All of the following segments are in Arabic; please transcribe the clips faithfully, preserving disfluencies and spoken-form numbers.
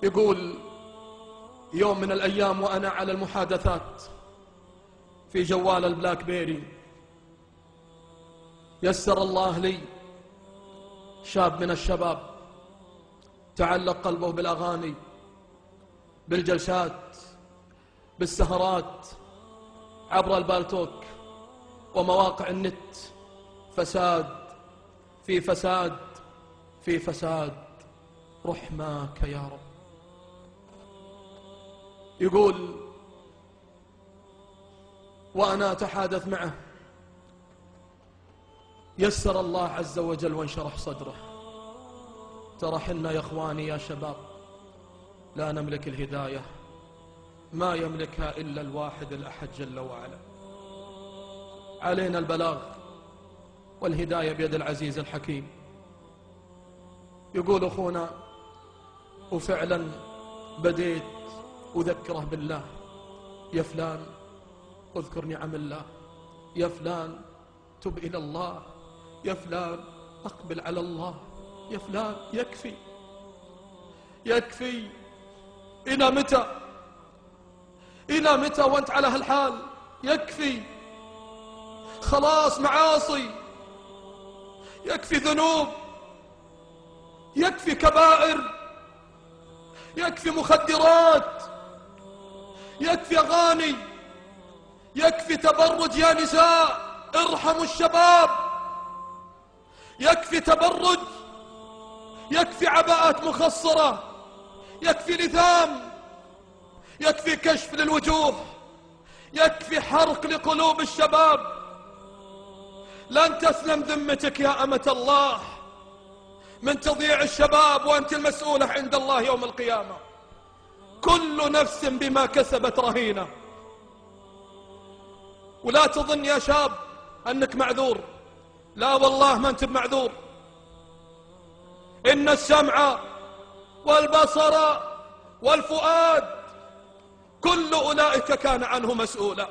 يقول يوم من الأيام وأنا على المحادثات في جوال البلاك بيري، يسر الله لي شاب من الشباب تعلق قلبه بالأغاني، بالجلسات، بالسهرات عبر البالتوك ومواقع النت. فساد في فساد في فساد، رحماك يا رب. يقول وأنا أتحادث معه يسر الله عز وجل وانشرح صدره. ترى حنا يا إخواني يا شباب لا نملك الهداية، ما يملكها إلا الواحد الأحد جل وعلا. علينا البلاغ والهداية بيد العزيز الحكيم. يقول أخونا وفعلا بديت أذكره بالله، يا فلان اذكر نعم الله، يا فلان تب إلى الله، يا فلان أقبل على الله، يا فلان يكفي يكفي. إلى متى إلى متى وأنت على هالحال؟ يكفي خلاص، معاصي، يكفي ذنوب، يكفي كبائر، يكفي مخدرات، يكفي أغاني، يكفي تبرج يا نساء، ارحموا الشباب، يكفي تبرج، يكفي عباءات مخصرة، يكفي لثام، يكفي كشف للوجوه، يكفي حرق لقلوب الشباب. لن تسلم ذمتك يا أمة الله من تضييع الشباب وأنت المسؤولة عند الله يوم القيامة. كل نفس بما كسبت رهينة. ولا تظن يا شاب أنك معذور، لا والله ما أنت معذور. إن السمع والبصر والفؤاد كل أولئك كان عنه مسؤولا.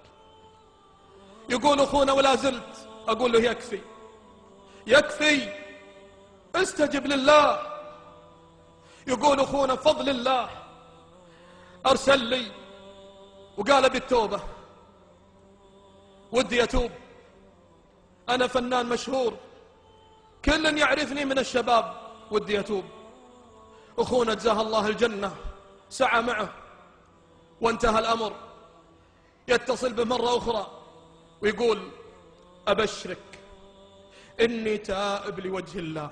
يقول أخونا ولا زلت أقول له يكفي يكفي، استجب لله. يقول أخونا فضل الله أرسل لي وقال بالتوبة، ودي أتوب، أنا فنان مشهور كل يعرفني من الشباب، ودي أتوب. أخونا جزاه الله الجنة سعى معه وانتهى الأمر. يتصل به مرة أخرى ويقول أبشرك إني تائب لوجه الله،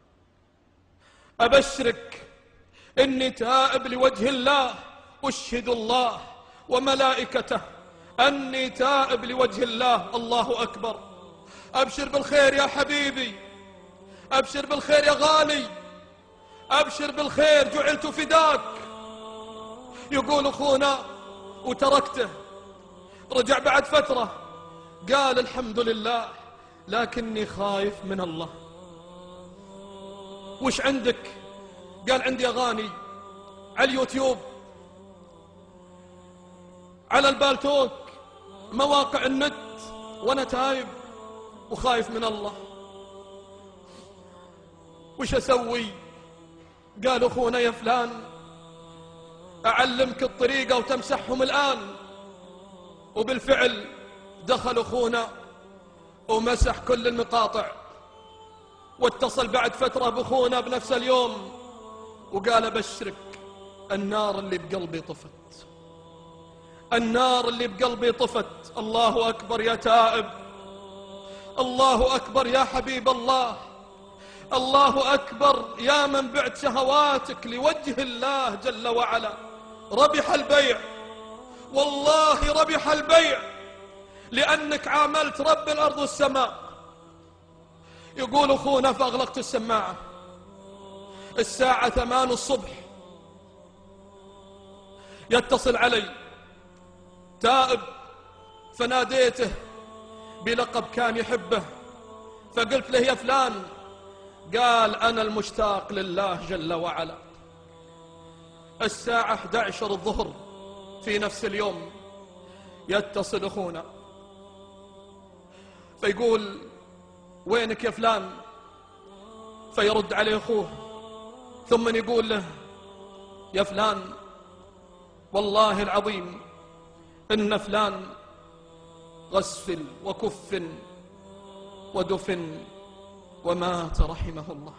أبشرك إني تائب لوجه الله، أشهد الله وملائكته أني تائب لوجه الله. الله أكبر. أبشر بالخير يا حبيبي، أبشر بالخير يا غالي، أبشر بالخير، جعلت فداك. يقول أخونا وتركته، رجع بعد فترة قال الحمد لله لكني خايف من الله. وش عندك؟ قال عندي أغاني على اليوتيوب، على البالتوك، مواقع النت، وأنا تايب وخايف من الله. وش أسوي؟ قال أخونا يا فلان أعلمك الطريقة وتمسحهم الآن. وبالفعل دخل أخونا ومسح كل المقاطع، واتصل بعد فترة بأخونا بنفس اليوم وقال بشرك النار اللي بقلبي طفت، النار اللي بقلبي طفت. الله أكبر يا تائب، الله أكبر يا حبيب الله، الله أكبر يا من بعت شهواتك لوجه الله جل وعلا. ربح البيع، والله ربح البيع، لأنك عاملت رب الأرض والسماء. يقول أخونا فأغلقت السماعة الساعة ثمان الصبح، يتصل علي تائب، فناديته بلقب كان يحبه، فقلت له يا فلان، قال أنا المشتاق لله جل وعلا. الساعة أحد عشر الظهر في نفس اليوم يتصل أخونا فيقول وينك يا فلان؟ فيرد عليه أخوه ثم يقول له يا فلان والله العظيم إن فلان غسل وكفن ودفن ومات رحمه الله.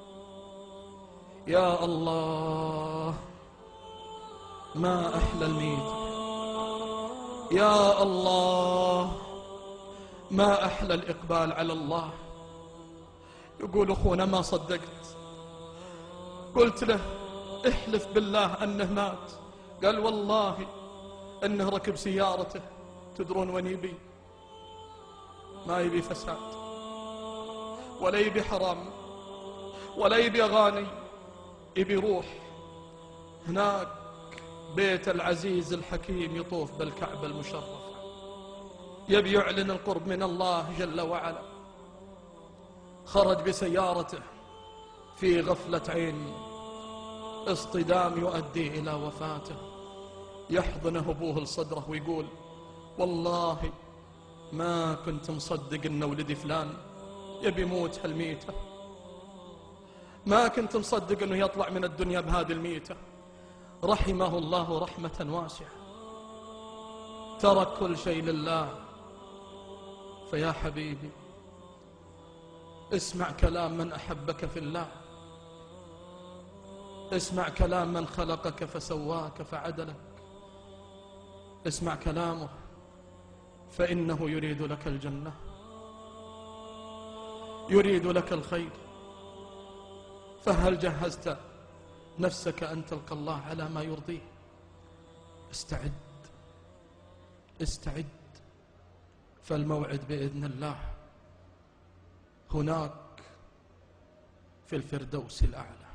يا الله ما أحلى الميت، يا الله ما أحلى الإقبال على الله. يقول أخونا ما صدقت، قلت له احلف بالله أنه مات، قال والله أنه ركب سيارته. تدرون وين يبي؟ ما يبي فساد ولا يبي حرام ولا يبي أغاني، يبي روح هناك بيت العزيز الحكيم يطوف بالكعبة المشرفة، يبي يعلن القرب من الله جل وعلا. خرج بسيارته في غفلة عين، اصطدام يؤدي إلى وفاته. يحضنه أبوه لصدره ويقول والله ما كنت مصدق أن ولدي فلان يبي يموت هالميتة، ما كنت مصدق أنه يطلع من الدنيا بهذه الميتة. رحمه الله رحمة واسعة، ترك كل شيء لله. فيا حبيبي اسمع كلام من أحبك في الله، اسمع كلام من خلقك فسواك فعدلك، اسمع كلامه فإنه يريد لك الجنة، يريد لك الخير. فهل جهزت نفسك أن تلقى الله على ما يرضيه؟ استعد استعد، فالموعد بإذن الله هناك في الفردوس الأعلى.